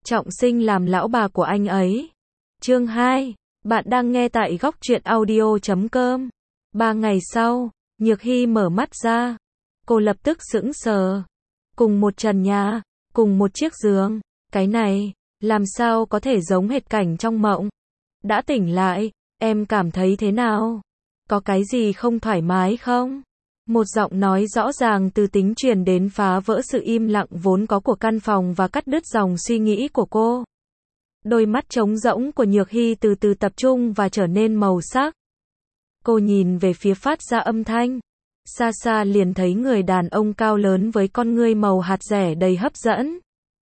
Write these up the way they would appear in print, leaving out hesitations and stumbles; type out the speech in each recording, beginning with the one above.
trọng sinh làm lão bà của anh ấy. Chương 2. Bạn đang nghe tại góc truyện audio.com. 3 ngày sau, Nhược Hy mở mắt ra. Cô lập tức sững sờ. Cùng một trần nhà, cùng một chiếc giường. Cái này, làm sao có thể giống hệt cảnh trong mộng. Đã tỉnh lại, em cảm thấy thế nào? Có cái gì không thoải mái không? Một giọng nói rõ ràng từ tính truyền đến phá vỡ sự im lặng vốn có của căn phòng và cắt đứt dòng suy nghĩ của cô. Đôi mắt trống rỗng của Nhược Hy từ từ tập trung và trở nên màu sắc. Cô nhìn về phía phát ra âm thanh. Xa xa liền thấy người đàn ông cao lớn với con ngươi màu hạt dẻ đầy hấp dẫn.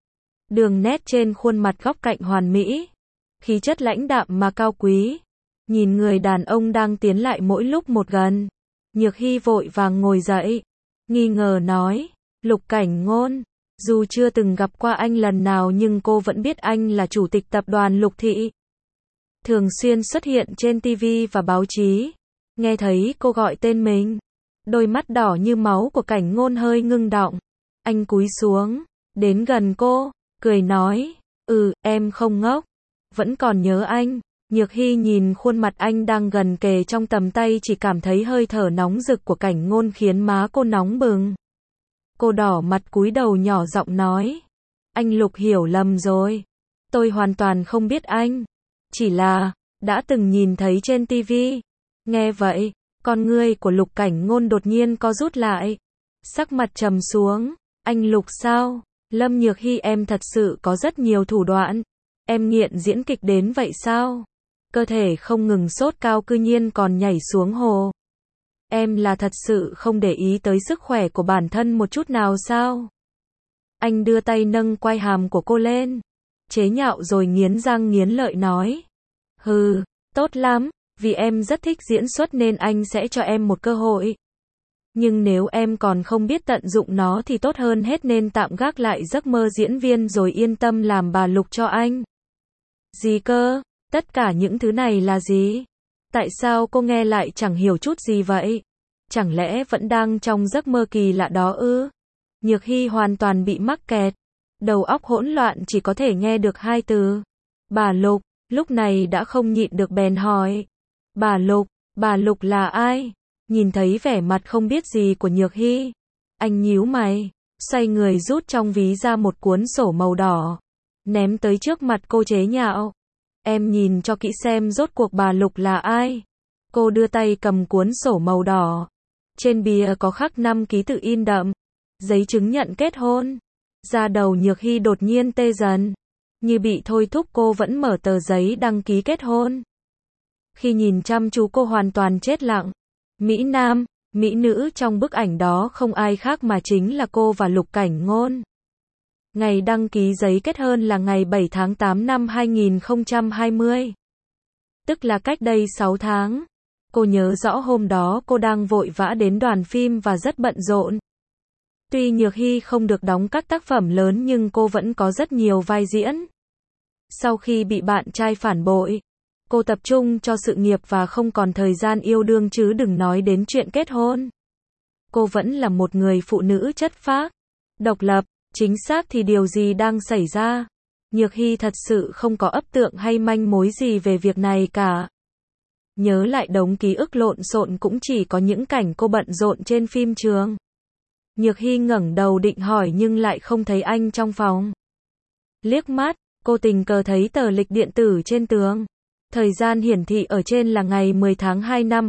Đường nét trên khuôn mặt góc cạnh hoàn mỹ. Khí chất lãnh đạm mà cao quý. Nhìn người đàn ông đang tiến lại mỗi lúc một gần. Nhược Hy vội vàng ngồi dậy. Nghi ngờ nói, Lục Cảnh Ngôn. Dù chưa từng gặp qua anh lần nào nhưng cô vẫn biết anh là chủ tịch tập đoàn Lục Thị. Thường xuyên xuất hiện trên TV và báo chí. Nghe thấy cô gọi tên mình. Đôi mắt đỏ như máu của Cảnh Ngôn hơi ngưng đọng. Anh cúi xuống, đến gần cô, cười nói, em không ngốc. Vẫn còn nhớ anh. Nhược Hy nhìn khuôn mặt anh đang gần kề trong tầm tay chỉ cảm thấy hơi thở nóng rực của Cảnh Ngôn khiến má cô nóng bừng. Cô đỏ mặt cúi đầu nhỏ giọng nói. Anh Lục hiểu lầm rồi. Tôi hoàn toàn không biết anh. Chỉ là, đã từng nhìn thấy trên TV. Nghe vậy, con ngươi của Lục Cảnh Ngôn đột nhiên co rút lại. Sắc mặt trầm xuống. Anh Lục sao? Lâm Nhược Hy em thật sự có rất nhiều thủ đoạn. Em nghiện diễn kịch đến vậy sao? Cơ thể không ngừng sốt cao cư nhiên còn nhảy xuống hồ. Em là thật sự không để ý tới sức khỏe của bản thân một chút nào sao? Anh đưa tay nâng quai hàm của cô lên. Chế nhạo rồi nghiến răng nghiến lợi nói. Hừ, tốt lắm, vì em rất thích diễn xuất nên anh sẽ cho em một cơ hội. Nhưng nếu em còn không biết tận dụng nó thì tốt hơn hết nên tạm gác lại giấc mơ diễn viên rồi yên tâm làm bà Lục cho anh. Gì cơ? Tất cả những thứ này là gì? Tại sao cô nghe lại chẳng hiểu chút gì vậy? Chẳng lẽ vẫn đang trong giấc mơ kỳ lạ đó ư? Nhược Hy hoàn toàn bị mắc kẹt. Đầu óc hỗn loạn chỉ có thể nghe được hai từ. Bà Lục, lúc này đã không nhịn được bèn hỏi. Bà Lục là ai? Nhìn thấy vẻ mặt không biết gì của Nhược Hy. Anh nhíu mày, xoay người rút trong ví ra một cuốn sổ màu đỏ. Ném tới trước mặt cô chế nhạo. Em nhìn cho kỹ xem rốt cuộc bà Lục là ai. Cô đưa tay cầm cuốn sổ màu đỏ. Trên bìa có khắc 5 ký tự in đậm. Giấy chứng nhận kết hôn. Da đầu Nhược Hy đột nhiên tê dần. Như bị thôi thúc cô vẫn mở tờ giấy đăng ký kết hôn. Khi nhìn chăm chú cô hoàn toàn chết lặng. Mỹ Nam, Mỹ nữ trong bức ảnh đó không ai khác mà chính là cô và Lục Cảnh Ngôn. Ngày đăng ký giấy kết hôn là ngày 7 tháng 8 năm 2020. Tức là cách đây 6 tháng. Cô nhớ rõ hôm đó cô đang vội vã đến đoàn phim và rất bận rộn. Tuy Nhược Hy không được đóng các tác phẩm lớn nhưng cô vẫn có rất nhiều vai diễn. Sau khi bị bạn trai phản bội, cô tập trung cho sự nghiệp và không còn thời gian yêu đương chứ đừng nói đến chuyện kết hôn. Cô vẫn là một người phụ nữ chất phác, độc lập. Chính xác thì điều gì đang xảy ra? Nhược Hy thật sự không có ấp tượng hay manh mối gì về việc này cả. Nhớ lại đống ký ức lộn xộn cũng chỉ có những cảnh cô bận rộn trên phim trường. Nhược Hy ngẩng đầu định hỏi nhưng lại không thấy anh trong phòng. Liếc mắt, cô tình cờ thấy tờ lịch điện tử trên tường. Thời gian hiển thị ở trên là ngày 10 tháng 2 năm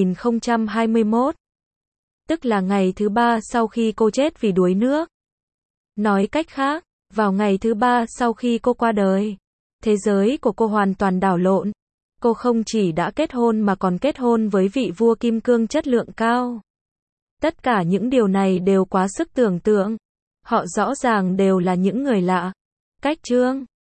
2021. Tức là ngày thứ 3 sau khi cô chết vì đuối nước. Nói cách khác, vào ngày thứ 3 sau khi cô qua đời, thế giới của cô hoàn toàn đảo lộn. Cô không chỉ đã kết hôn mà còn kết hôn với vị vua kim cương chất lượng cao. Tất cả những điều này đều quá sức tưởng tượng. Họ rõ ràng đều là những người lạ. Cách chương